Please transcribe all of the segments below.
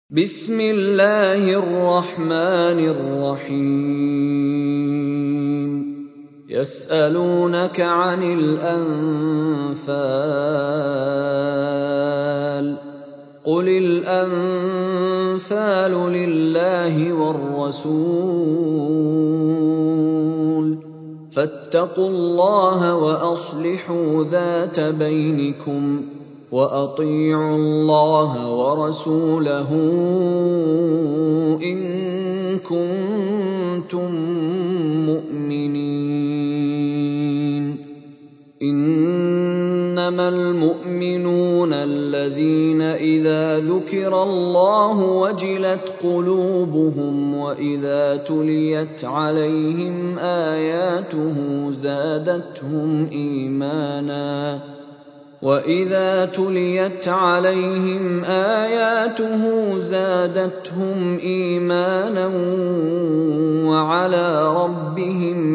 بسم الله الرحمن الرحيم يسألونك عن الأنفال قل الأنفال لله والرسول فاتقوا الله وأصلحوا ذات بينكم وأطيعوا الله ورسوله إن كنتم مؤمنين إنما المؤمنون الذين إذا ذكر الله وجلت قلوبهم وإذا تليت عليهم آياته زادتهم إيمانا وعلى ربهم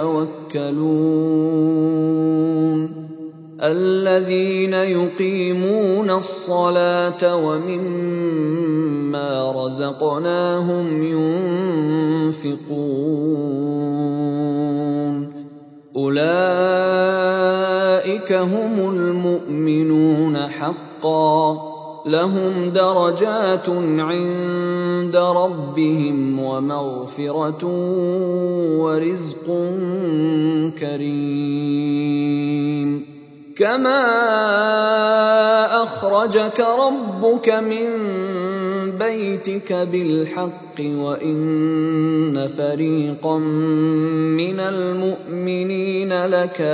يتوكلون الذين يقيمون الصلاة ومما رزقناهم ينفقون أولئك هم المؤمنون حقا لهم درجات عند ربهم ومغفرة ورزق كريم كما أخرجك ربك من بيتك بالحق وإن فريقا من المؤمنين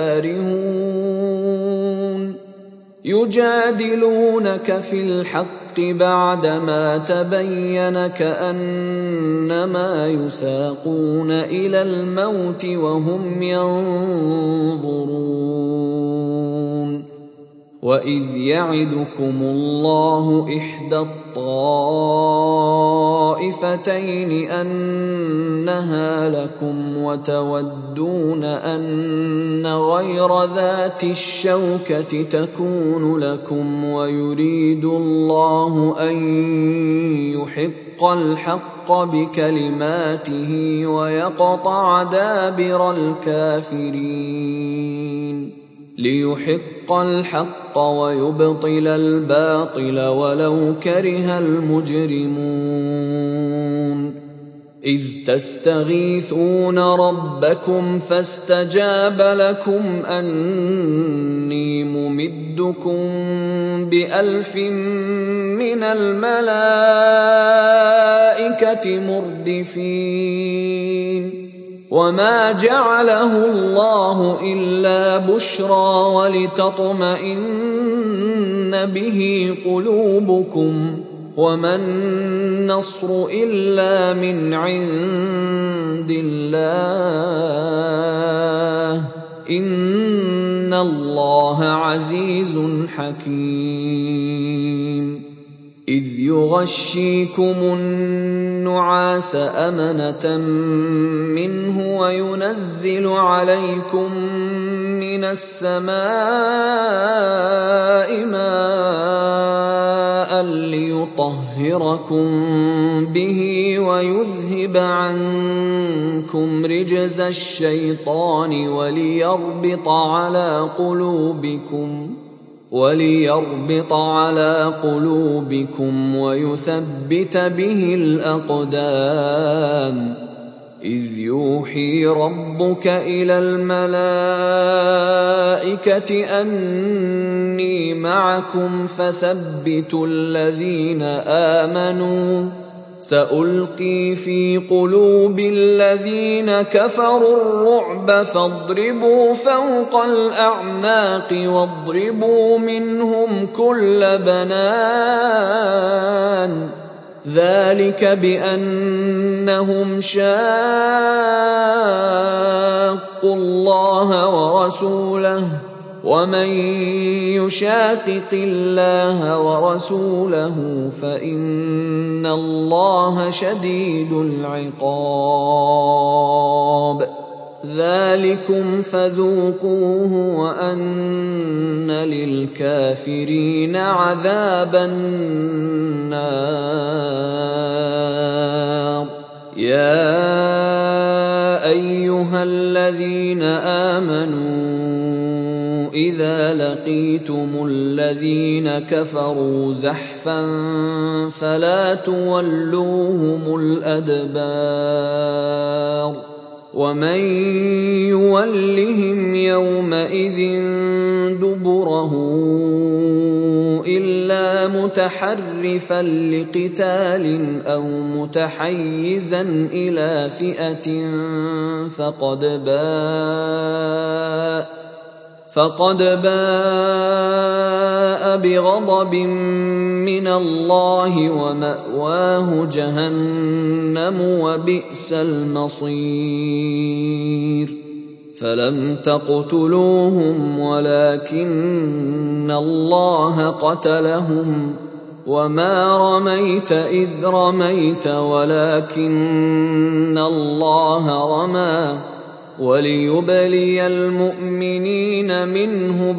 لكارهون يجادلونك في الحق بعدما تبين كأنما يساقون إلى الموت وهم ينظرون وإذ يعدكم الله إحدى الطائفتين أنها لكم وتودون أن غير ذات الشوكة تكون لكم ويريد الله أن يحق الحق بكلماته ويقطع دابر الكافرين ليحق الحق ويبطل الباطل ولو كره المجرمون إذ تستغيثون ربكم فاستجاب لكم أني ممدكم ب1000 من الملائكة مردفين وما جعله الله إلا بشرى ولتطمئن به قلوبكم وما النصر إلا من عند الله إن الله عزيز حكيم إذ يغشيكم النعاس أمنة منه وينزل عليكم من السماء ماء ليطهركم به ويذهب عنكم رجز الشيطان وليربط على قلوبكم ويثبت به الأقدام إذ يوحي ربك إلى الملائكة أني معكم فثبتوا الذين آمنوا سألقي في قلوب الذين كفروا الرعب فاضربوا فوق الأعناق واضربوا منهم كل بنان ذلك بأنهم شاقوا الله ورسوله ومن يشاقق الله ورسوله فإن الله شديد العقاب ذلكم فذوقوه وأن للكافرين عذاب النار. لقيتم الذين كفروا زحفا فلا تولوهم الأدبار ومن يولهم يومئذ دبره إلا متحرفا لقتال أو متحيزا إلى فئة فقد باء بغضب من الله ومأواه جهنم وبئس المصير فلم تقتلوهم ولكن الله قتلهم وما رميت إذ رميت ولكن الله رمى وليبلي المؤمنين منه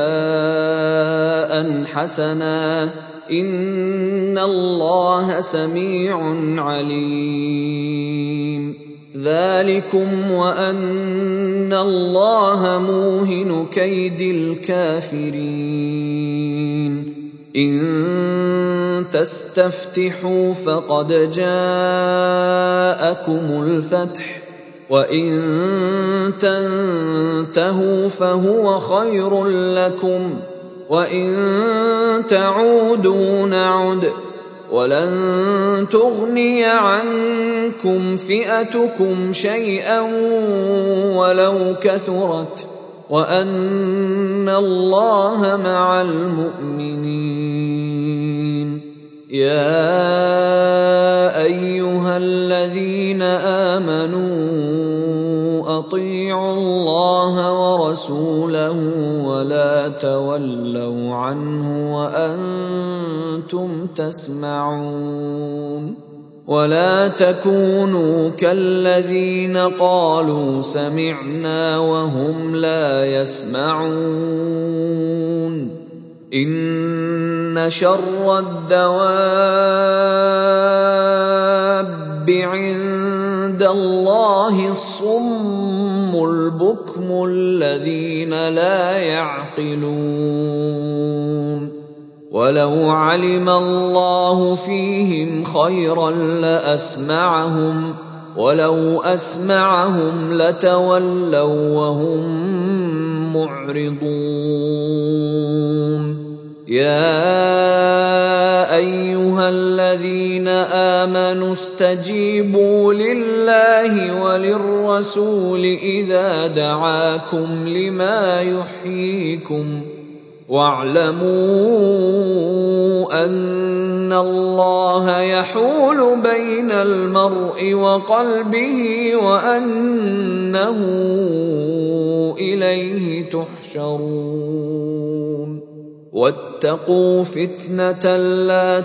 بلاء حسنا إن الله سميع عليم ذلكم وأن الله موهن كيد الكافرين إن تستفتحوا فقد جاءكم الفتح وإن تنتهوا فهو خير لكم وإن تعودوا نعد ولن تغني عنكم فئتكم شيئا ولو كثرت وأن الله مع المؤمنين يا أيها الذين آمنوا أطيعوا الله ورسوله ولا تولوا عنه وأنتم تسمعون ولا تكونوا كالذين قالوا سمعنا وهم لا يسمعون إن شر الدواب عند الله الصم البكم الذين لا يعقلون ولو علم الله فيهم خيرا لأسمعهم ولو أسمعهم لتولوا وهم معرضون يا أيها الذين آمنوا استجيبوا لله وللرسول إذا دعاكم لما يحييكم واعلموا أن الله يحول بين المرء وقلبه وأنه إليه تحشرون واتقوا فتنة لا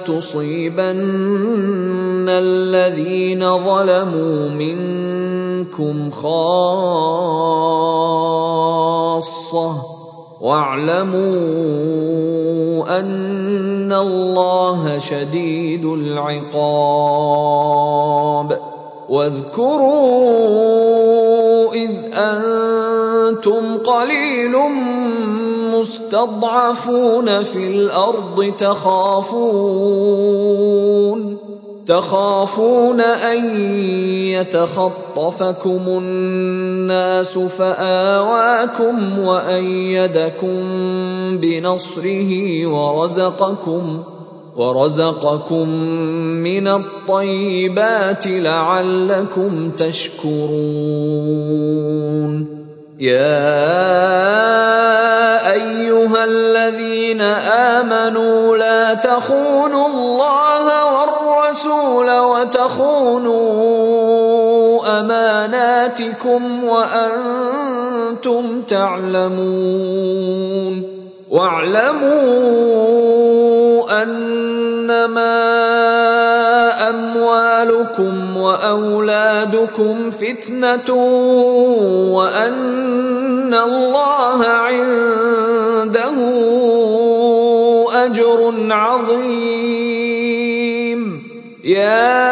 تصيبن الذين ظلموا منكم خاصة واعلموا أن الله شديد العقاب واذكروا إذ أنتم قليل مستضعفون في الأرض تخافون أن يتخطفكم الناس فآواكم وأيدكم بنصره ورزقكم من الطيبات لعلكم تشكرون يا أيها الذين آمنوا لا تخونوا الله والرسول وتخونوا أماناتكم وأنتم تعلمون واعلموا أنما أموالكم وأولادكم فتنة وأن الله عنده أجر عظيم يا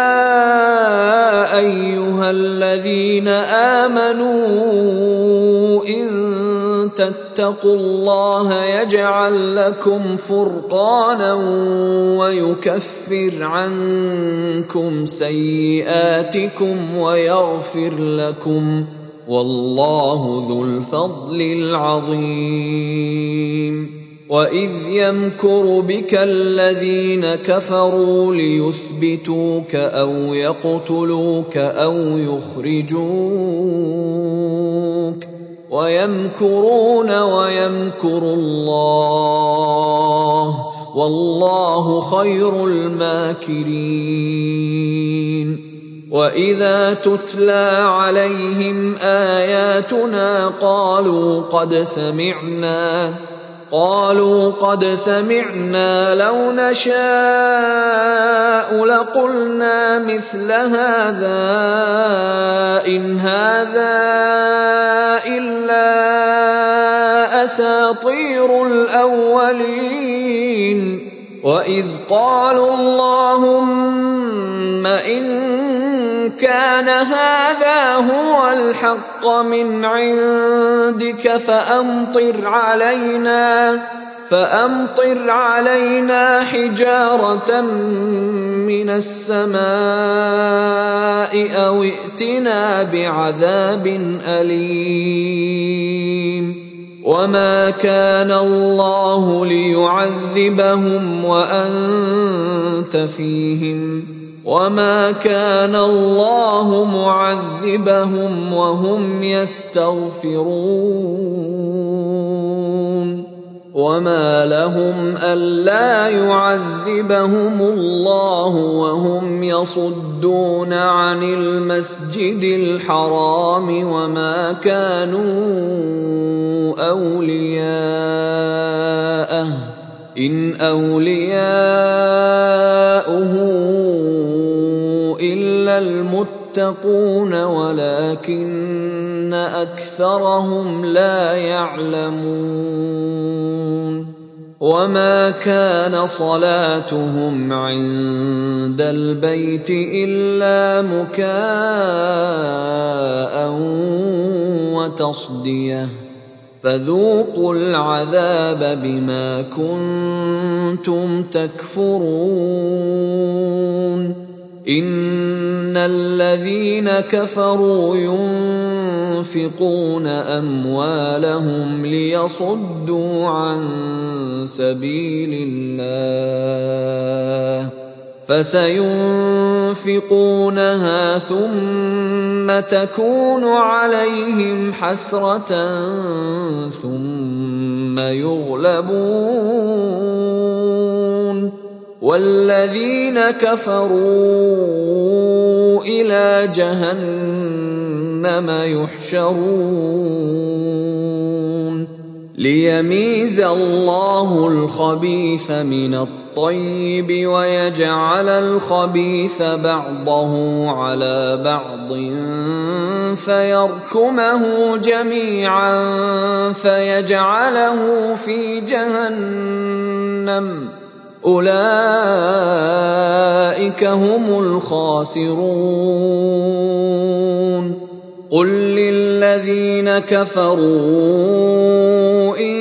أيها الذين آمنوا إن تتقوا الله يجعل لكم فرقانا ويكفر عنكم سيئاتكم ويغفر لكم، والله ذو الفضل العظيم. وإذ يمكر بك الذين كفروا ليثبتوك أو يقتلوك أو يخرجوك ويمكرون ويمكر الله والله خير الماكرين. وإذا تتلى عليهم آياتنا قالوا قد سمعنا لو نشاء لقلنا مثل هذا إن هذا إلا أساطير الأولين. وإذ قالوا اللهم إن كان هذا هو الحق من عندك فأمطر علينا حجارة من السماء أو ائتنا بعذاب أليم. وما كان الله ليعذبهم وأنت فيهم وما كان الله معذبهم وهم يستغفرون. وما لهم ألا يعذبهم الله وهم يصدون عن المسجد الحرام وما كانوا أولياءه إن أولياؤه إلا المتقون ولكن أكثرهم لا يعلمون. وما كان صلاتهم عند البيت إلا مكاء وتصدية فذوقوا العذاب بما كنتم تكفرون. إن الذين كفروا ينفقون أموالهم ليصدوا عن سبيل الله فسينفقونها ثم تكون عليهم حسرة ثم يغلبون والذين كفروا إلى جهنم يحشرون ليميز الله الخبيث من الطيب ويجعل الخبيث بعضه على بعض فيركمه جميعا فيجعله في جهنم أولئك هم الخاسرون. قل للذين كفروا إن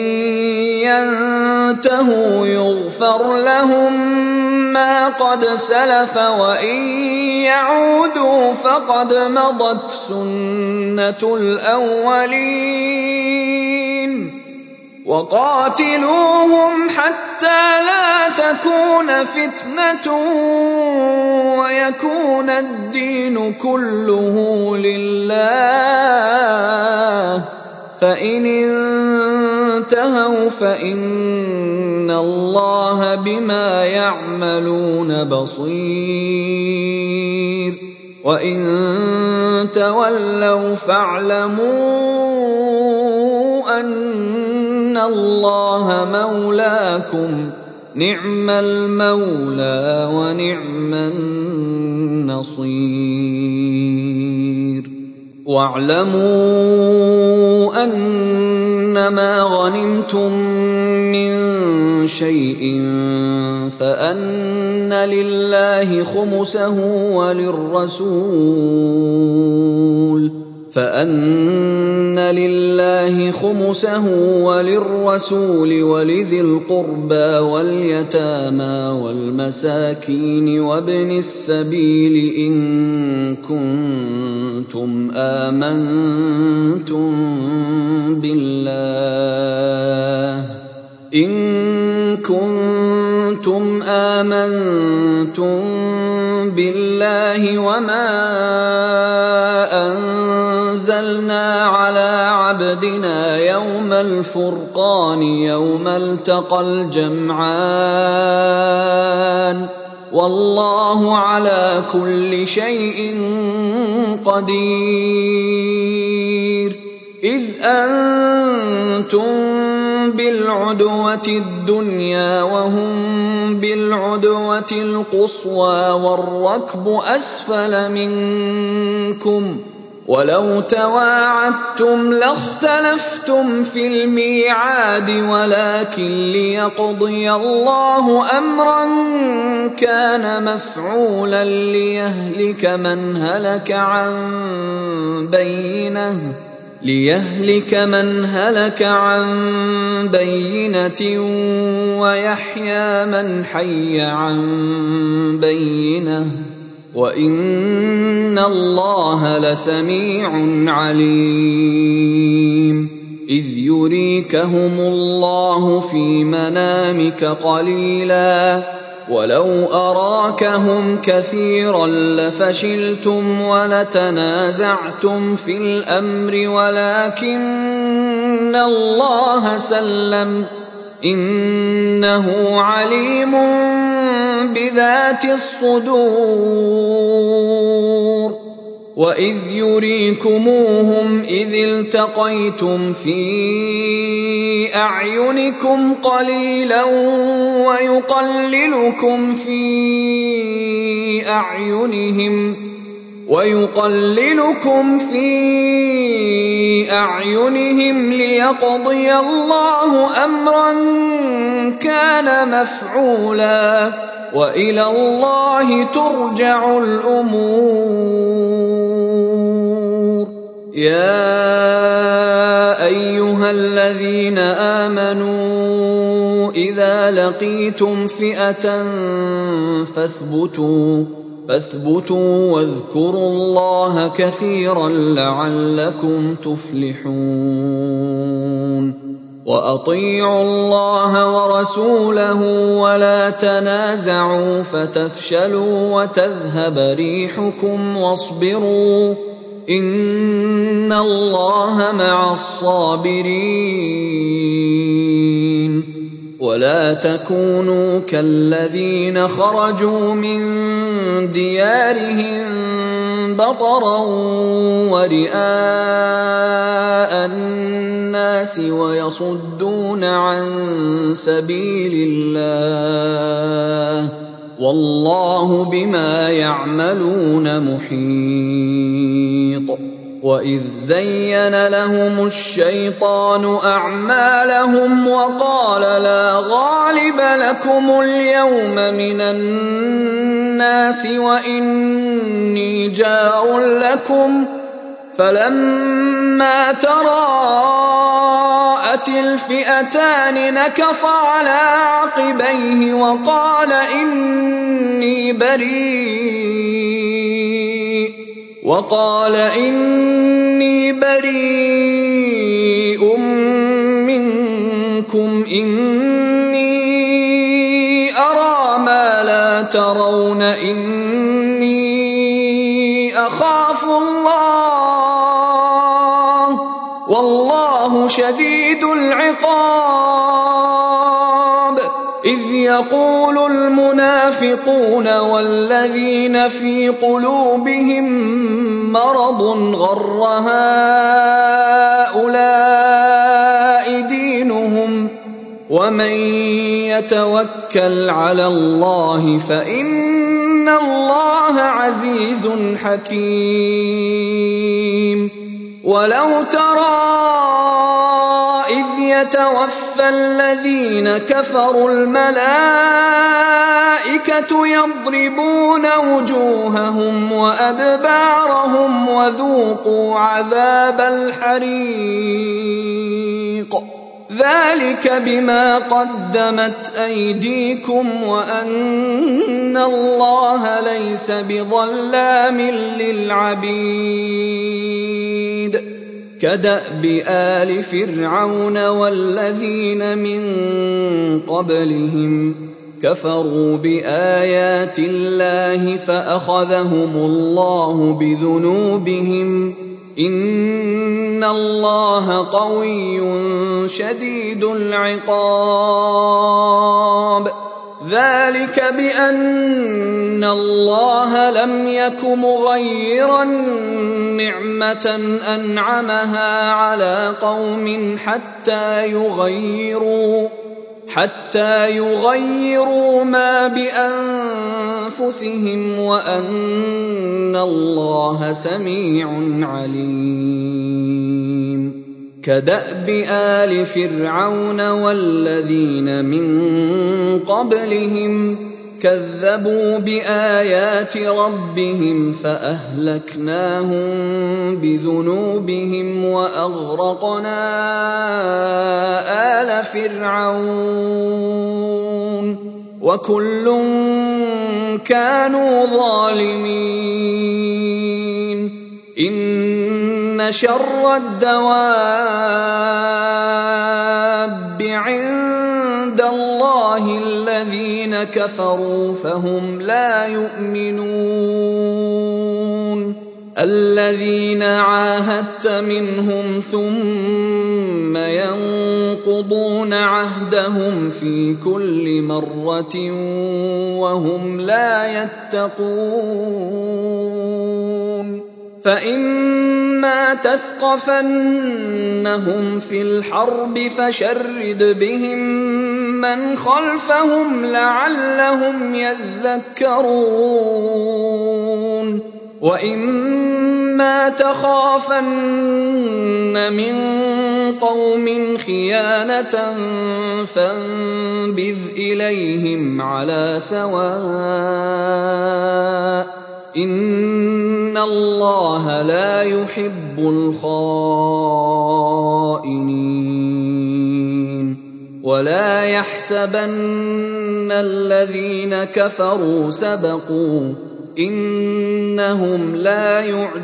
ينتهوا يغفر لهم ما قد سلف وإن يعودوا فقد مضت سنة الأولين. وقاتلوهم حتى لا تكون فتنة ويكون الدين كله لله فإن انتهوا فإن الله بما يعملون بصير وإن تولوا فاعلموا أن الله مولاكم نعم المولى ونعم النصير. واعلموا أنما غنمتم من شيء فأن لله خمسه وللرسول فأن لله خمسه وللرسول ولذي القربى واليتامى والمساكين وابن السبيل إن كنتم آمنتم بالله وما أنزلنا على عبدنا يوم الفرقان يوم التقى الجمعان والله على كل شيء قدير. إذ أنتم بالعدوة الدنيا وهم بالعدوة القصوى والركب أسفل منكم ولو تواعدتم لاختلفتم في الميعاد ولكن ليقضي الله أمرا كان مفعولا ليهلك من هلك عن بينة ويحيى من حي عن بينة وإن الله لسميع عليم. إذ يريكهم الله في منامك قليلا ولو أراكهم كثيرا لفشلتم ولتنازعتم في الأمر ولكن الله سلم إنه عليم بذات الصدور. وإذ يريكموهم إذ التقيتم في أعينكم قليلا ويقللكم في أعينهم ليقضي الله أمرا كان مفعولا وإلى الله ترجع الأمور. يا أيها الذين آمنوا إذا لقيتم فئة فاثبتوا واذكروا الله كثيرا لعلكم تفلحون. وأطيعوا الله ورسوله ولا تنازعوا فتفشلوا وتذهب ريحكم واصبروا إن الله مع الصابرين. ولا تكونوا كالذين خرجوا من ديارهم بطرا ورئاء الناس ويصدون عن سبيل الله والله بما يعملون محيط. وإذ زين لهم الشيطان أعمالهم وقال لا غالب لكم اليوم من الناس وإني جار لكم فلما تراءت الفئتان نكص على عقبيه وقال إني بريء منكم إني أرى ما لا ترون إني أخاف الله والله شديد العقاب. إذ يقول المنافقون والذين في قلوبهم مرض غر هؤلاء دينهم ومن يتوكل على الله فإن الله عزيز حكيم. ولو ترى إذ يتوفى الذين كفروا الملائكة يضربون وجوههم وأدبارهم وذوقوا عذاب الحريق ذلك بما قدمت أيديكم وأن الله ليس بظلام للعبيد كدأب آل فرعون والذين من قبلهم كفروا بآيات الله فأخذهم الله بذنوبهم إن الله قوي شديد العقاب ذلك بأن الله لم يك مغيرا نعمة أنعمها على قوم حتى يغيروا ما بأنفسهم وأن الله سميع عليم كدأب آل فرعون والذين من قبلهم كذبوا بآيات ربهم فأهلكناهم بذنوبهم وأغرقنا آل فرعون وكل كانوا ظالمين إن شر الدواب عند الله الذين كفروا فهم لا يؤمنون الذين عاهدت منهم ثم ينقضون عهدهم في كل مرة وهم لا يتقون فإما تثقفنهم في الحرب فشرد بهم من خلفهم لعلهم يذكرون وإما تخافن من قوم خيانة فانبذ إليهم على سواء إن الله لا يحب الخائنين ولا يحسبن الذين كفروا سبقوا إنهم لا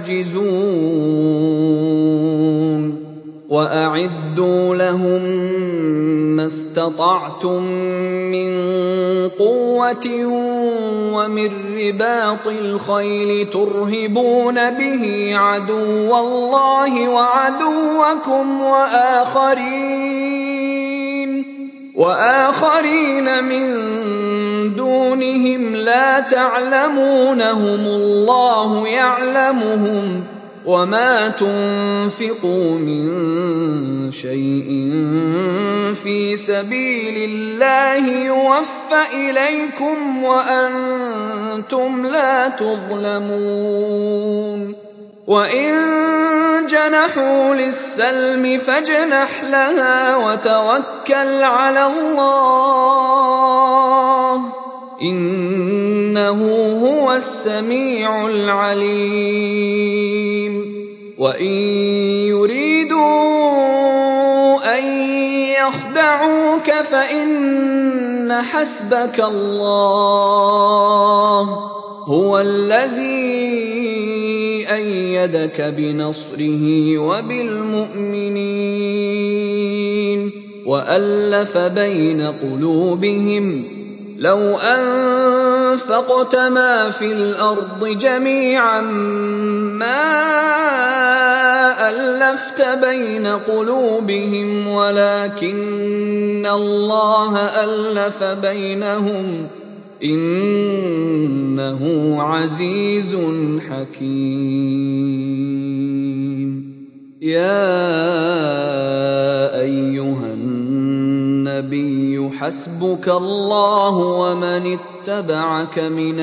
يعجزون وأعدوا لهم ما استطعتم من قوة ومن رباط الخيل ترهبون به عدو الله وعدوكم وآخرين من دونهم لا تعلمونهم الله يعلمهم وما تنفقوا من شيء في سبيل الله يوفى إليكم وأنتم لا تظلمون وإن جنحوا للسلم فاجنح لها وتوكل على الله إنه هو السميع العليم وإن يريدوا أن يخدعوك فإن حسبك الله هو الذي أيدك بنصره وبالمؤمنين وألف بين قلوبهم لو أنفقت ما في الأرض جميعا ما ألفت بين قلوبهم ولكن الله ألف بينهم إنه عزيز حكيم يا أيها النبي حسبك الله ومن اتبعك من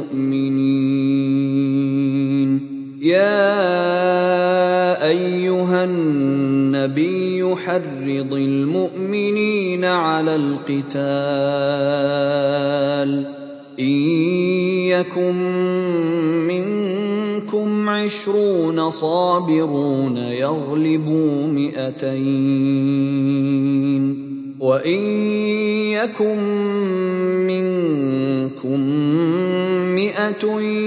المؤمنين يا أيها النبي حرم يحرض المؤمنين على القتال إن يكن منكم 20 صابرون يغلبوا 200 وإن يكن منكم 100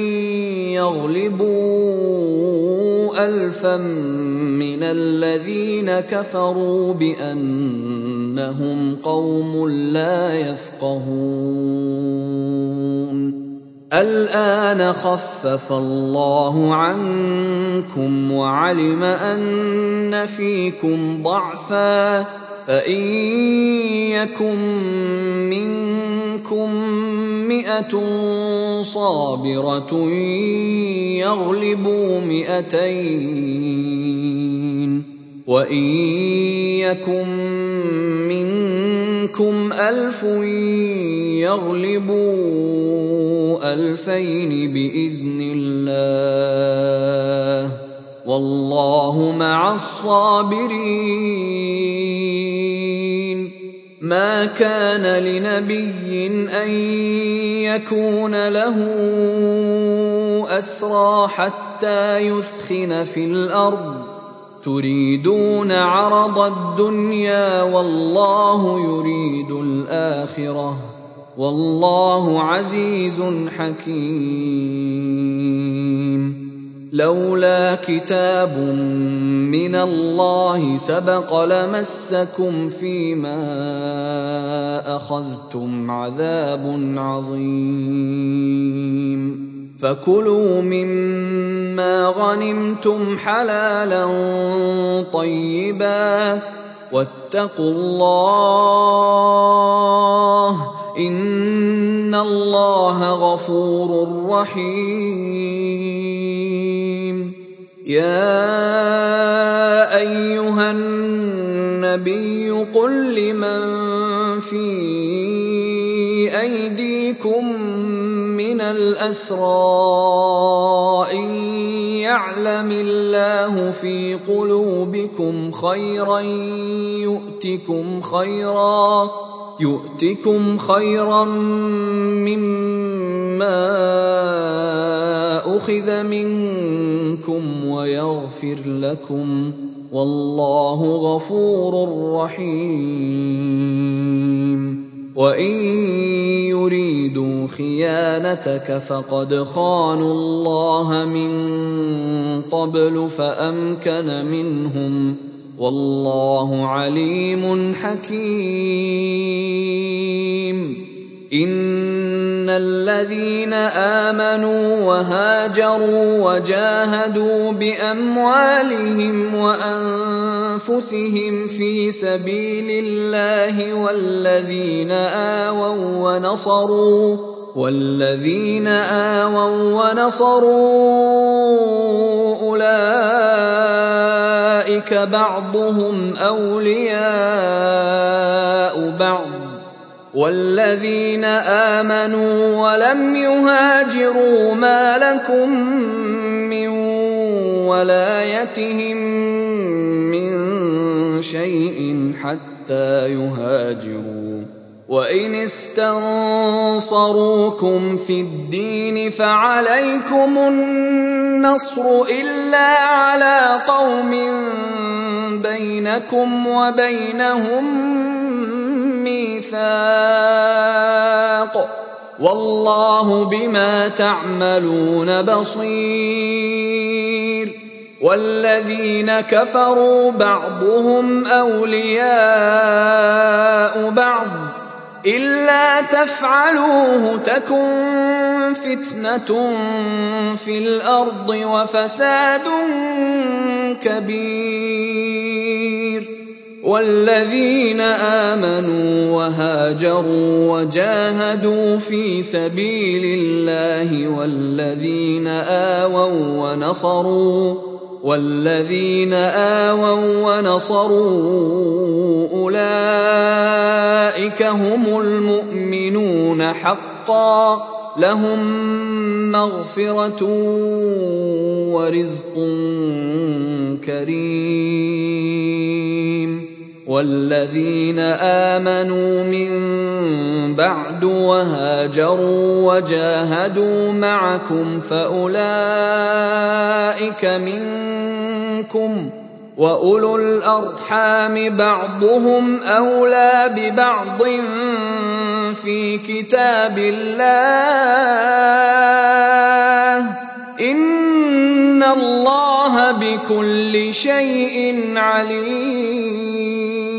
يغلبوا 1000 من الذين كفروا بأنهم قوم لا يفقهون الآن خفف الله عنكم وعلم أن فيكم ضعفا فإن يكن منكم 100 صابرة يغلبوا 200 وإن يكن منكم 1000 يغلبوا 2000 بإذن الله والله مع الصابرين ما كان لنبي أن يكون له أسرى حتى يثخن في الأرض تريدون عرض الدنيا والله يريد الآخرة والله عزيز حكيم لولا كتاب من الله سبق لمسكم فيما أخذتم عذاب عظيم فكلوا مما غنمتم حلالا طيبا واتقوا الله إن الله غفور رحيم يا أيها النبي قل لمن في أيديكم من الأسرى إن يعلم الله في قلوبكم خيرا يؤتكم خيرا مما أخذ منكم ويغفر لكم والله غفور رحيم وإن يريدوا خيانتك فقد خانوا الله من قبل فأمكن منهم والله عليم حكيم إن الذين آمنوا وهاجروا وجاهدوا بأموالهم وأنفسهم في سبيل الله والذين آووا ونصروا أولئك بعضهم أولياء بعض والذين آمنوا ولم يهاجروا ما لكم من ولايتهم من شيء حتى يهاجروا وإن استنصروكم في الدين فعليكم النصر إلا على قوم بينكم وبينهم ميثاق والله بما تعملون بصير والذين كفروا بعضهم أولياء بعض إلا تفعلوه تكن فتنة في الأرض وفساد كبير والذين آمنوا وهاجروا وجاهدوا في سبيل الله والذين آووا ونصروا أولئك هم المؤمنون حقا لهم مغفرة ورزق كريم والذين آمنوا من بعد وهاجروا وجاهدوا معكم فأولئك منكم، وأولو الأرحام بعضهم أولى ببعض في كتاب الله، إن الله بكل شيء عليم.